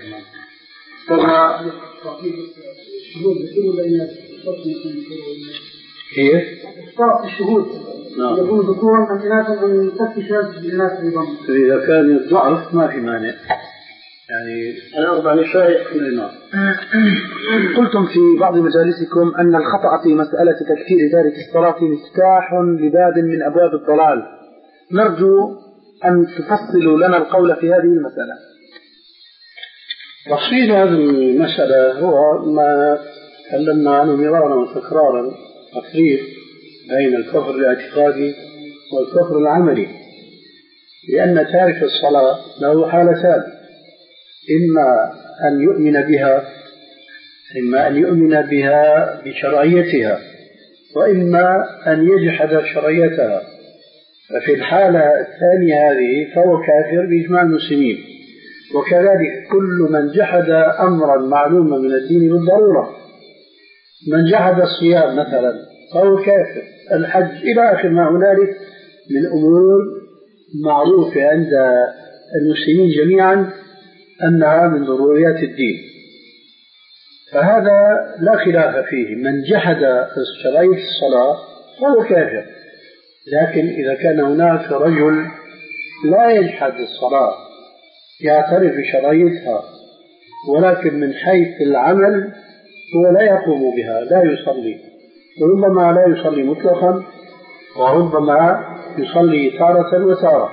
كيف؟ اشتراط الشهود يكون ذكورا أم إناثا أم تفتش بالناس أيضا؟ إذا كان الضعف ما في مانع، يعني أنا أربع نساء كلنا. قلتم في بعض مجالسكم أن الخطأ في مسألة تكفير تارك الصلاة مفتاح لباب من أبواب الضلال. نرجو أن تفصلوا لنا القول في هذه المسألة. تفصيل هذه المسألة هو ما تكلمنا عنه مرارا وتكرارا، تفريق بين الكفر الاعتقادي والكفر العملي، لأن تارك الصلاة له حالتان: إما أن يؤمن بها إما أن يؤمن بها بشرعيتها، وإما أن يجحد شرعيتها. ففي الحالة الثانية هذه فهو كافر بإجماع المسلمين. وكذلك كل من جحد أمرا معلوما من الدين بالضرورة، من جحد الصيام مثلا فهو كافر، الحج إلى آخر ما هنالك من أمور معروفة عند المسلمين جميعا أنها من ضروريات الدين. فهذا لا خلاف فيه، من جحد شرعية الصلاة فهو كافر. لكن إذا كان هناك رجل لا يجحد الصلاة يعترف بشرعيتها ولكن من حيث العمل هو لا يقوم بها لا يصلي، وربما لا يصلي مطلقا وربما يصلي تارة وتارة،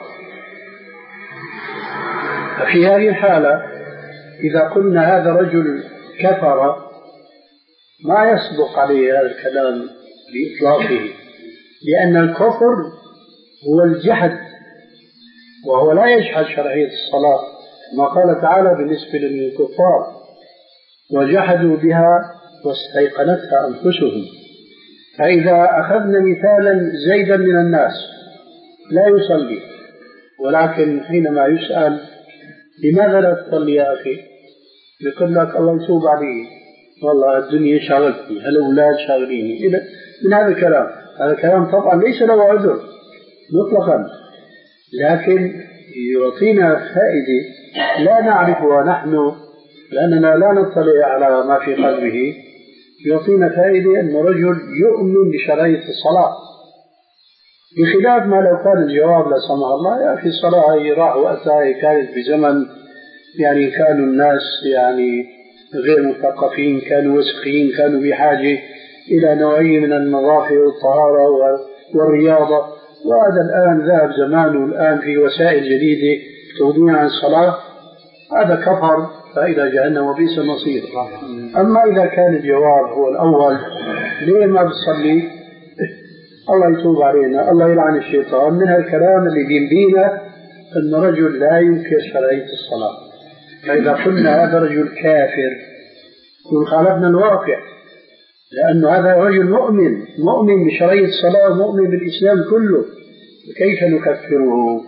ففي هذه الحالة إذا قلنا هذا رجل كفر ما يصدق عليه هذا الكلام بإطلاقه، لأن الكفر هو الجحد وهو لا يجحد شرعية الصلاة، ما قال تعالى بالنسبة للكفار وجحدوا بها واستيقنتها أنفسهم. فإذا أخذنا مثالا زيدا من الناس لا يصلي، ولكن حينما يسأل لماذا لا تصلي يا أخي؟ يقول لك الله يتوب عليه، والله الدنيا شاغلتني، هالأولاد شاغليني، من هذا الكلام. هذا الكلام طبعا ليس له عذر مطلقا، لكن يعطينا فائدة لا نعرفها نحن لأننا لا نطلع على ما في قلبه. يعطينا فائدة أن رجل يؤمن بشرعية الصلاة، بخلاف ما لو كان الجواب لا سمح الله يا أخي الصلاة هي راح وقتها كانت بزمن يعني كانوا الناس يعني غير مثقفين، كانوا وسخين، كانوا بحاجة إلى نوعية من النظافة والطهارة والرياضة، وهذا الآن ذهب زمانه، الآن في وسائل جديدة تغنينا عن الصلاة، هذا كفر فإلى جهنم وبئس المصير. أما إذا كان الجواب هو الأول ليه ما بتصلي؟ الله يتوب علينا، الله يلعن الشيطان، من هالكلام اللي بينبينا أن رجل لا ينكر شرعية الصلاة. فإذا قلنا هذا رجل كافر نقول خالفنا الواقع، لأن هذا رجل مؤمن مؤمن بشرعية الصلاة ومؤمن بالإسلام كله، كيف نكفره؟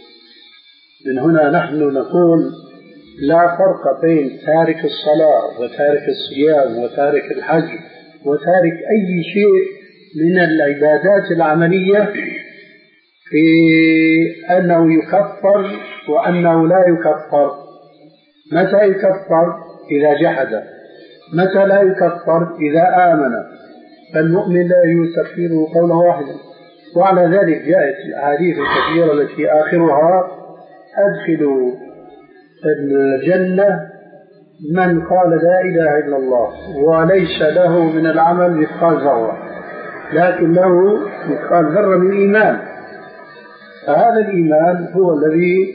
من هنا نحن نقول لا فرق بين تارك الصلاة وتارك الصيام وتارك الحج وتارك أي شيء من العبادات العملية في أنه يكفر وأنه لا يكفر. متى يكفر؟ إذا جحد. متى لا يكفر؟ إذا آمن. فالمؤمن لا يجوز تكفيره قولا واحدا. وعلى ذلك جاءت الأحاديث الكثيرة التي آخرها أدخلوا الجنة من قال لا إله إلا الله وليس له من العمل مثقال ذرة، لكن له مثقال ذرة من الإيمان. فهذا الإيمان هو الذي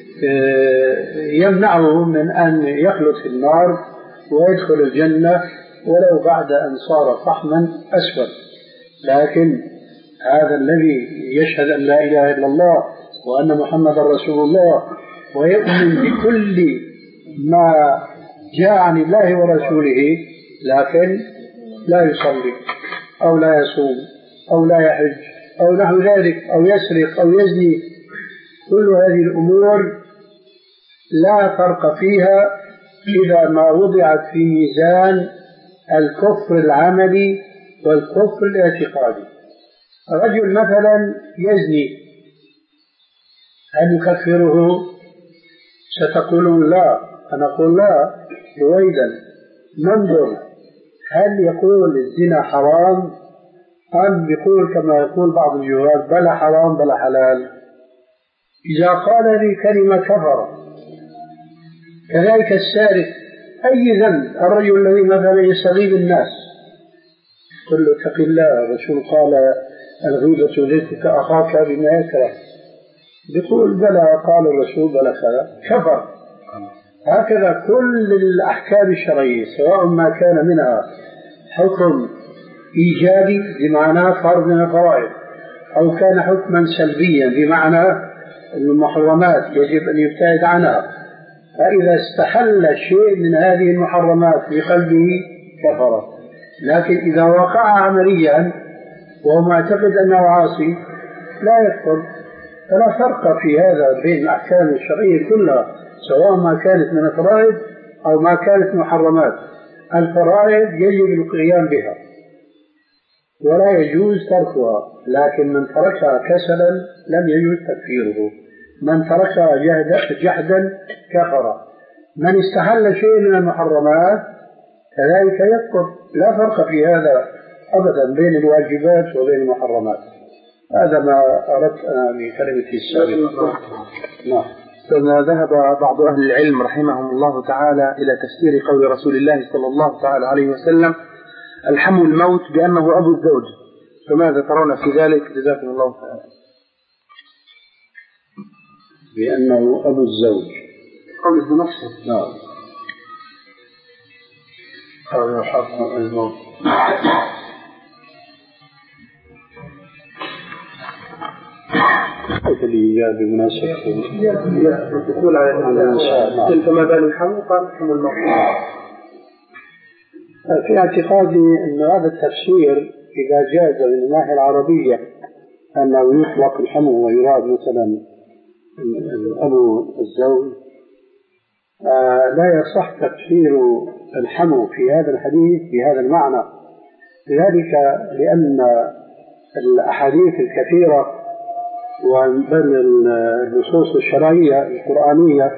يمنعه من أن يخلد في النار ويدخل الجنة ولو بعد أن صار فحما أسود. لكن هذا الذي يشهد أن لا إله إلا الله وأن محمد رسول الله ويؤمن بكل ما جاء عن الله ورسوله لكن لا يصلي أو لا يصوم أو لا يحج أو نحو ذلك أو يسرق أو يزني، كل هذه الأمور لا فرق فيها إذا ما وضعت في ميزان الكفر العملي والكفر الاعتقادي. رجل مثلا يزني هل يكفره؟ ستقولون لا، أنا أقول لا رويدا ننظر هل يقول الزنا حرام أم يقول كما يقول بعض الجهال بلا حرام بلا حلال. إذا قال لي كلمة كفر. كذلك السارق أي ذنب، الرجل الذي مثلا يستغيب الناس قل له اتق الله، الرسول قال الغيبة ذكرك أخاك بما يكره، يقول بلى قال الرسول بلى كذا كفر. هكذا كل الأحكام الشرعية سواء ما كان منها حكم إيجابي بمعنى فرض من الفرائض أو كان حكما سلبيا بمعنى المحرمات يجب أن يبتعد عنها، فإذا استحل شيء من هذه المحرمات بقلبه كفر. لكن إذا وقع عمليا وهو معتقد أنه عاصي لا يكفر. فلا فرق في هذا بين الأحكام الشرعية كلها سواء ما كانت من الفرائض أو ما كانت محرمات. الفرائض يجب القيام بها ولا يجوز تركها، لكن من تركها كسلا لم يجوز تكفيره. من تركها جحدا كفر. من استحل شيء من المحرمات كذلك يكفر. لا فرق في هذا أبدا بين الواجبات وبين المحرمات. هذا ما أردت أنا بكلمتي السابقة. نعم. ذهب بعض أهل العلم رحمهم الله تعالى إلى تفسير قول رسول الله صلى الله تعالى عليه وسلم الحم الموت بأنه أبو الزوج، فماذا ترون في ذلك؟ جزاكم الله تعالى. بأنه أبو الزوج قول بنفسه. نعم. أو يحرم الموت. الإيجاب بمناسبة يقول على الإنسان تلك ما بال الحم قال حم الموت. في اعتقادي أن هذا التفسير إذا جاز من الناحية العربية أنه يطلق الحمو ويراد مثلا أبو الزوج، لا يصح تفسير الحمو في هذا الحديث بهذا المعنى، لذلك لأن الأحاديث الكثيرة وبل النصوص الشرعية القرآنية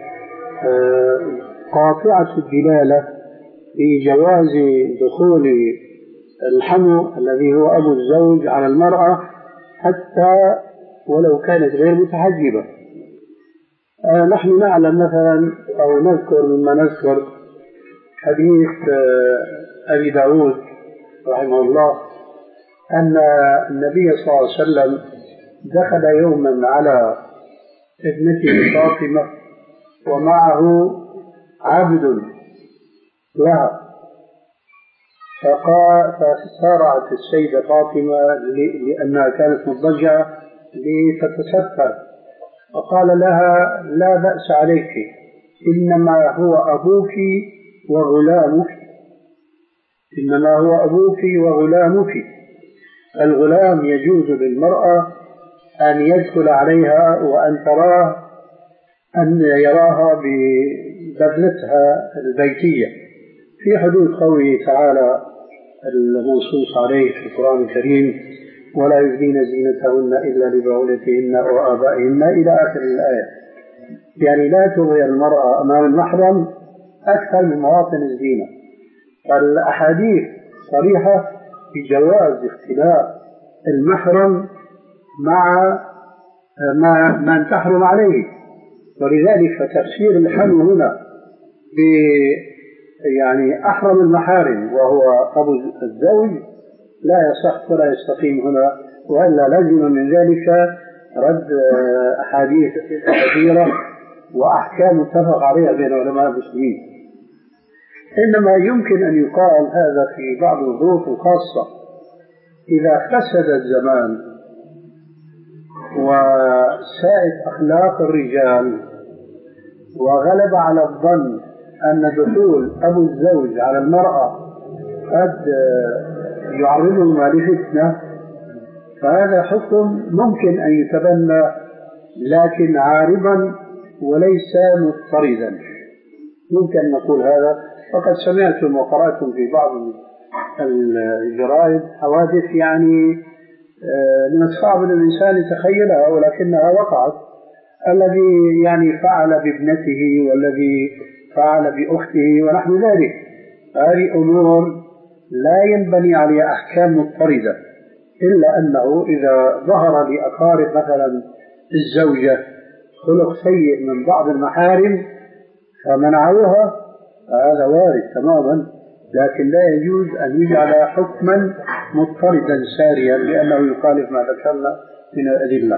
قاطعة الدلالة في جواز دخول الحمو الذي هو أبو الزوج على المرأة حتى ولو كانت غير متحجبة. آه نحن نعلم مثلا أو نذكر مما نذكر حديث آه أبي داود رحمه الله أن النبي صلى الله عليه وسلم دخل يوما على ابنته فاطمة ومعه عبد لها، فسارعت السيدة فاطمة لأنها كانت مضجعة لتتستر، فقال لها لا بأس عليك، إنما هو أبوك وغلامك، إنما هو أبوك وغلامك. الغلام يجوز للمرأة أن يدخل عليها وأن تراه أن يراها ببذلتها البيتية في حدود قوله تعالى المنصوص عليه في القرآن الكريم ولا يبدين زينتهن إلا لبعولتهن وآبائهن إلى آخر الآية. يعني لا تظهر المرأة أمام المحرم أكثر من مواطن الزينة. فالأحاديث صريحة بجواز اختلاف المحرم مع ما من تحرم عليه، ولذلك فتفسير الحمل هنا ب يعني أحرم المحارم وهو أبو الزوج لا يصح ولا يستقيم هنا، وإلا لازم من ذلك رد أحاديث كثيرة وأحكام متفق عليها بين علماء المسلمين. إنما يمكن أن يقال هذا في بعض الظروف الخاصة، إذا فسد الزمان وساءت أخلاق الرجال وغلب على الظن أن دخول أبو الزوج على المرأة قد يعرضهما لفتنة، فهذا حكم ممكن أن يتبنى لكن عارضا وليس مضطردا. ممكن نقول هذا، وقد سمعتم وقرأتم في بعض الجرائد حوادث يعني من الصعب الإنسان يتخيلها ولكنها وقعت، الذي يعني فعل بابنته والذي فعل بأخته ونحو ذلك. هذه أمور لا ينبني عليها أحكام مضطردة، إلا أنه إذا ظهر لأقارب مثلا الزوجة خلق سيء من بعض المحارم فمنعوها فهذا وارد تماما، لكن لا يجوز أن يجعل حكما مضطردا ساريا لأنه يخالف ما ذكرنا من الأدلة.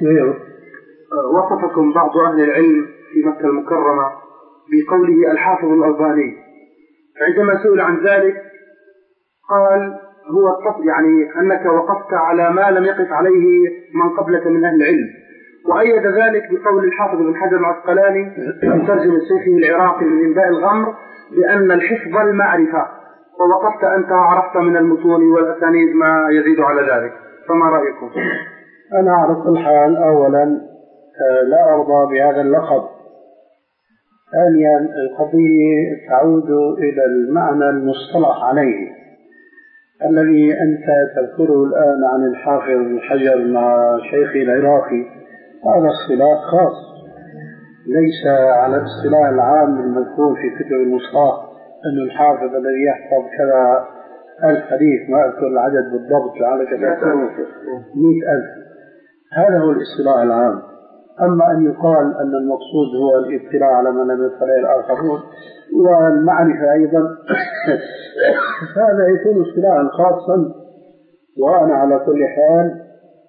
وصفكم بعض أهل العلم في مكة المكرمة بقوله الحافظ الألباني، فعندما سئل عن ذلك قال هو التص... يعني أنك وقفت على ما لم يقف عليه من قبلك من أهل العلم، وأيد ذلك بقول الحافظ بن حجر العسقلاني في ترجمة شيخه العراقي من إنباء الغمر بأن الحفظ المعرفة، ووقفت أنت وعرفت من المتون والأسانيد ما يزيد على ذلك، فما رأيكم؟ أنا أعرف الحال أولا لا أرضى بهذا اللقب، ثانيا القضية تعود إلى المعنى المصطلح عليه الذي أنت تذكره الآن عن الحافظ بن حجر مع شيخه العراقي. هذا اصطلاح خاص ليس على الاصطلاح العام المذكور في كتب المصطلح أن الحافظ الذي يحفظ كذا ألف حديث، ما أذكر العدد بالضبط لعلك تذكر، مئة ألف. هذا هو الاصطلاح العام. أما أن يقال أن المقصود هو الاطلاع على ما لم يطلع الآخرون والمعرفة أيضا هذا يكون اصطلاحا خاصا. وأنا على كل حال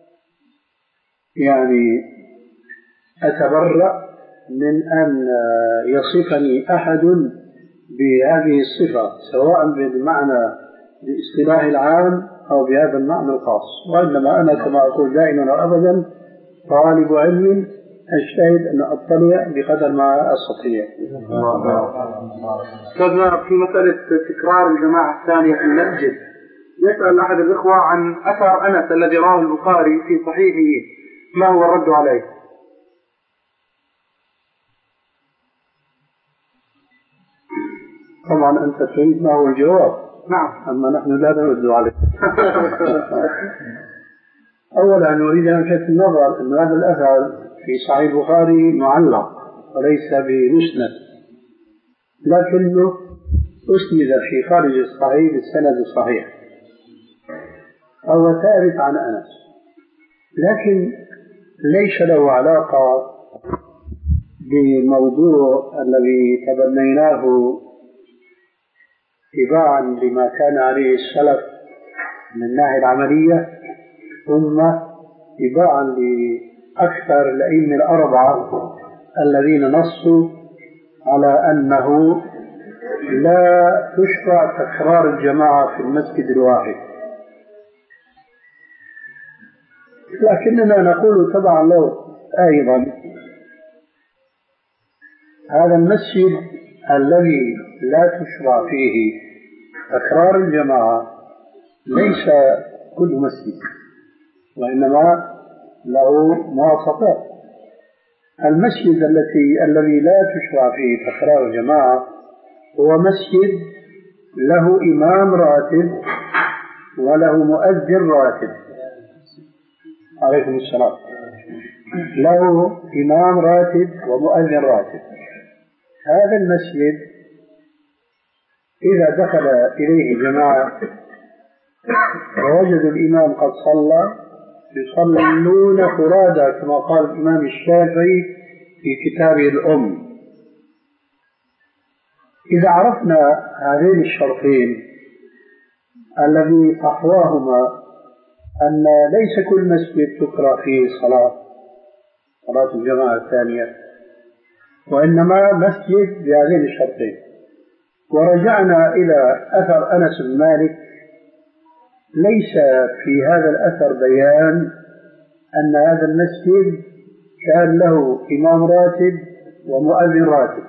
يعني أتبرأ من أن يصفني أحد بهذه الصفة، سواء بالمعنى الاصطلاح العام أو بهذا المعنى الخاص. وإنما أنا كما أقول دائما وأبدا طالب علم أجتهد أن أطلع بقدر ما أستطيع. أستاذنا، في مسألة تكرار الجماعة الثانية في المسجد، يسأل أحد الإخوة عن أثر أنس الذي رواه البخاري في صحيحه، ما هو الرد عليه؟ طبعا أنت تريد ما هو الجواب. نعم. أما نحن لا نرد عليه. أولا نريد أن نلفت النظر أن هذا الأثر في صحيح البخاري معلق وليس بمسند، لكنه أسند في خارج الصحيح بالسند الصحيح، هو ثابت عن أنس، لكن ليس له علاقة بالموضوع الذي تبنيناه تباعا لما كان عليه السلف من الناحية العملية، ثم تباعا لأكثر الأئمة الأربعة الذين نصوا على أنه لا تشرع تكرار الجماعة في المسجد الواحد. لكننا نقول طبعا له أيضا هذا المسجد الذي لا تشرع فيه تكرار الجماعة ليس كل مسجد، وإنما له مواصفات. المسجد التي الذي لا تشرع فيه تكرار الجماعة هو مسجد له إمام راتب وله مؤذن راتب، عليكم السلام، له إمام راتب ومؤذن راتب. هذا المسجد إذا دخل إليه جماعة ووجدوا الإمام قد صلى يصلون فرادى كما قال الإمام الشافعي في كتابه الأم. إذا عرفنا هذين الشرطين الذي صحواهما أن ليس كل مسجد تقرأ فيه الصلاة صلاة الجماعة الثانية، وإنما مسجد بهذين الشرطين، ورجعنا إلى أثر أنس بن مالك، ليس في هذا الأثر بيان أن هذا المسجد كان له إمام راتب ومؤذن راتب،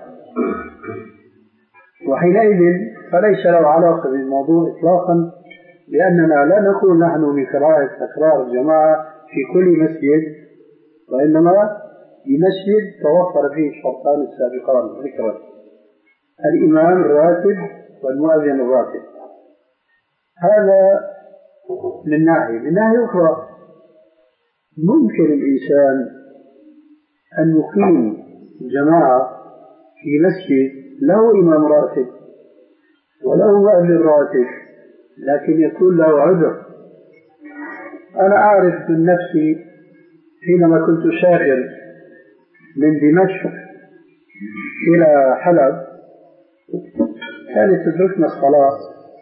وحينئذ فليس له علاقة بالموضوع إطلاقا، لأننا لا نقول نحن بكراهة تكرار الجماعة في كل مسجد، وإنما بمسجد توفر فيه الشرطان السابقان ذكرا، الإمام الراتب والمؤذن الراتب. هذا من ناحية. من ناحية أخرى ممكن الإنسان أن يقيم جماعة في مسجد له إمام راتب وله مؤذن راتب لكن يكون له عذر. أنا أعرف من نفسي حينما كنت سافر من دمشق إلى حلب كانت تدركنا الصلاة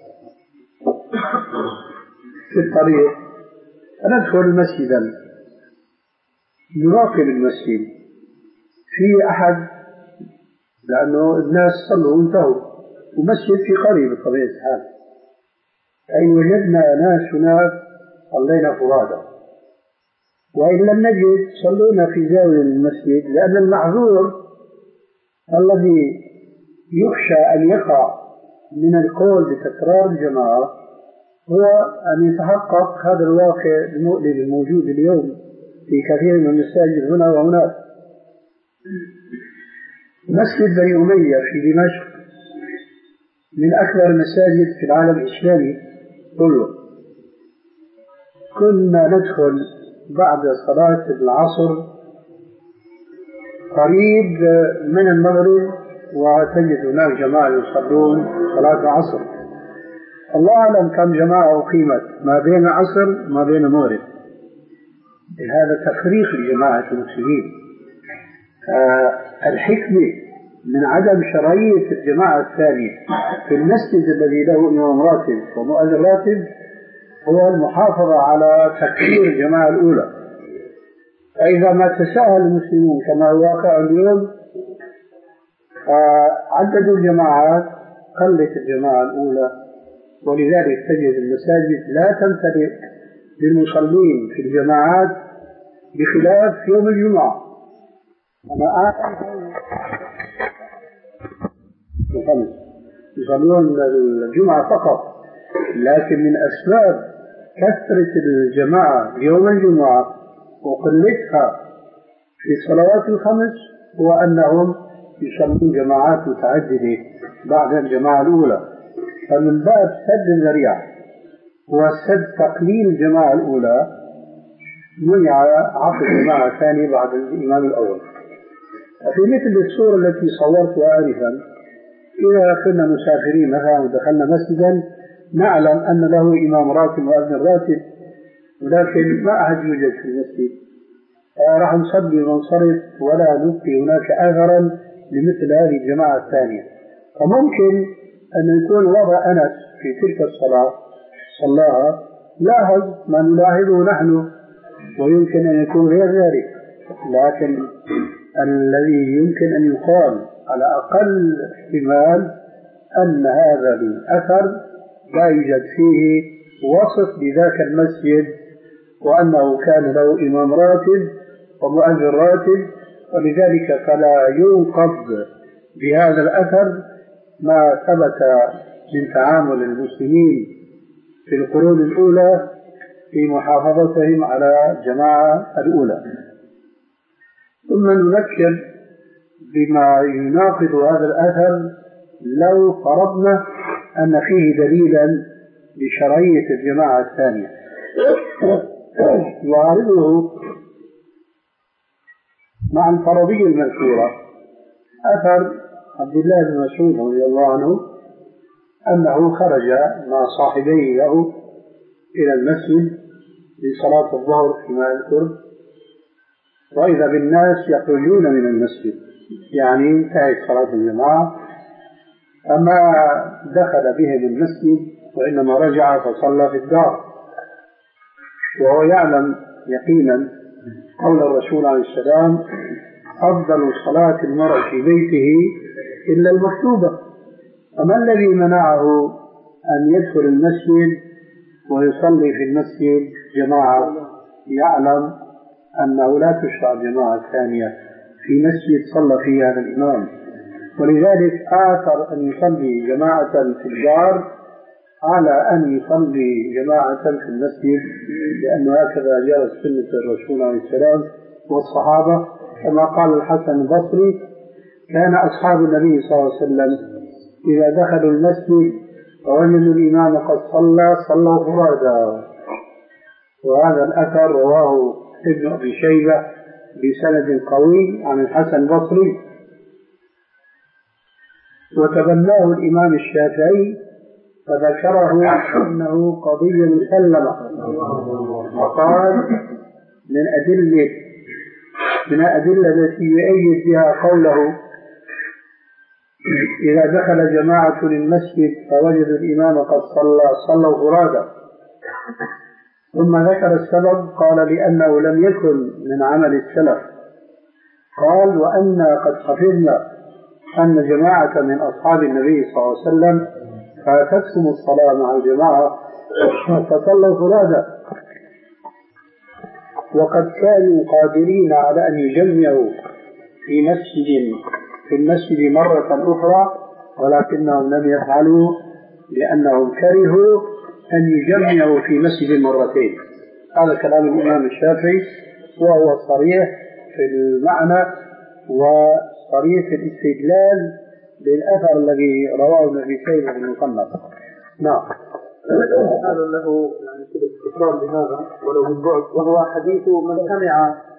في الطريق، فندخل مسجدا نراقب المسجد في أحد، لأنه الناس صلوا وانتهوا ومسجد في قرية بطبيعة الحال، فإن وجدنا ناس هناك صلينا فرادى، وإن لم نجد صلينا في زاوية المسجد، لأن المعذور الذي يخشى أن يقع من القول بتكرار الجماعة هو أن يتحقق هذا الواقع المؤلم الموجود اليوم في كثير من المساجد هنا وهناك. مسجد بني أمية في دمشق من أكبر المساجد في العالم الإسلامي كله. كنا ندخل بعد صلاة العصر قريب من المغرب وتجد هناك جماعة يصلون صلاة العصر، الله أعلم كم جماعة أقيمت ما بين عصر وما بين مغرب. هذا تفريق لجماعة المسلمين. آه الحكمة من عدم شرعية الجماعة الثانية في المسجد الذي له إمام راتب ومؤذن راتب هو المحافظة على تكفير الجماعة الأولى. فإذا ما تساهل المسلمون كما هو واقع اليوم عددوا الجماعات قلت الجماعة الأولى، ولذلك تجد المساجد لا تمتلئ بالمصلين في الجماعات بخلاف يوم الجمعة. أنا يصلون الجمعة فقط، لكن من أسباب كثرة الجماعة يوم الجمعة وقلتها في الصلوات الخمس هو أنهم يصلون جماعات متعددة بعد الجماعة الأولى. فمن باب سد الذريعة وسد تقليل الجماعة الأولى منع عقد الجماعة الثانية بعد الإمام الأول. في مثل الصورة التي صورتها آنفا، إذا كنا مسافرين مثلا ودخلنا مسجدا نعلم أن له إمام راتب وأذن راتب ولكن ما أحد يوجد في المسجد، راح نصلي وننصرف ولا نبقي هناك أثرا لمثل هذه الجماعة الثانية. فممكن أن يكون وضع أنس في تلك الصلاة صلاها لاحظ ما نلاحظه نحن، ويمكن أن يكون غير ذلك، لكن الذي يمكن أن يقال على أقل احتمال أن هذا الأثر لا يوجد فيه وصف لذاك المسجد وأنه كان له إمام راتب ومؤذن راتب، ولذلك فلا ينقض بهذا الأثر ما ثبت من تعامل المسلمين في القرون الأولى في محافظتهم على الجماعة الأولى. ثم نذكر بما يناقض هذا الأثر لو فرضنا أن فيه دليلا لشرعية الجماعة الثانية. يعارضه مع الفرضية المذكورة أثر عبد الله بن مسعود رضي الله عنه أنه خرج مع صاحبيه له إلى المسجد لصلاة الظهر فيما يذكر، وإذا بالناس يخرجون من المسجد، يعني انتهت صلاة الجماعة، فما دخل بهم المسجد وإنما رجع فصلى في الدار، وهو يعلم يقينا قول الرسول عليه السلام: أفضل صلاة المرء في بيته إلا المكتوبة. فما الذي منعه أن يدخل المسجد ويصلي في المسجد جماعة يعلم أنه لا تشرع الجماعة الثانية في مسجد صلى فيه هذا الإمام؟ ولذلك آثر أن يصلي جماعة في الدار على أن يصلي جماعة في المسجد، لأنه هكذا جرت سنة الرسول عليه السلام والصحابة، كما قال الحسن البصري: كان أصحاب النبي صلى الله عليه وسلم إذا دخلوا المسجد ووجدوا الإمام قد صلى صلوا فرادا. وهذا الأثر رواه ابن أبي شيبة بسند قوي عن الحسن البصري، وتبناه الإمام الشافعي فذكره أنه قضية مسلمة، وقال من أدلة من الأدلة التي يؤيد بها قوله: إذا دخل جماعة للمسجد فوجدوا الإمام قد صلى صلوا فرادا. ثم ذكر السبب، قال: لأنه لم يكن من عمل السلف. قال: وأنا قد حفظنا أن جماعة من أصحاب النبي صلى الله عليه وسلم فاتتهم الصلاة مع الجماعة فصلوا فرادا، وقد كانوا قادرين على أن يجمعوا في مسجد في المسجد مرة أخرى، ولكنهم لم يفعلوا لأنهم كرهوا أن يجمعوا في مسجد مرتين. هذا كلام الإمام الشافعي، وهو صريح في المعنى وصريح في الاستدلال بالأثر الذي رواه ابن أبي شيبة في المصنف. نعم. هذا له يعني استقرار بهذا ولو بالبعد، وهو حديث من سمع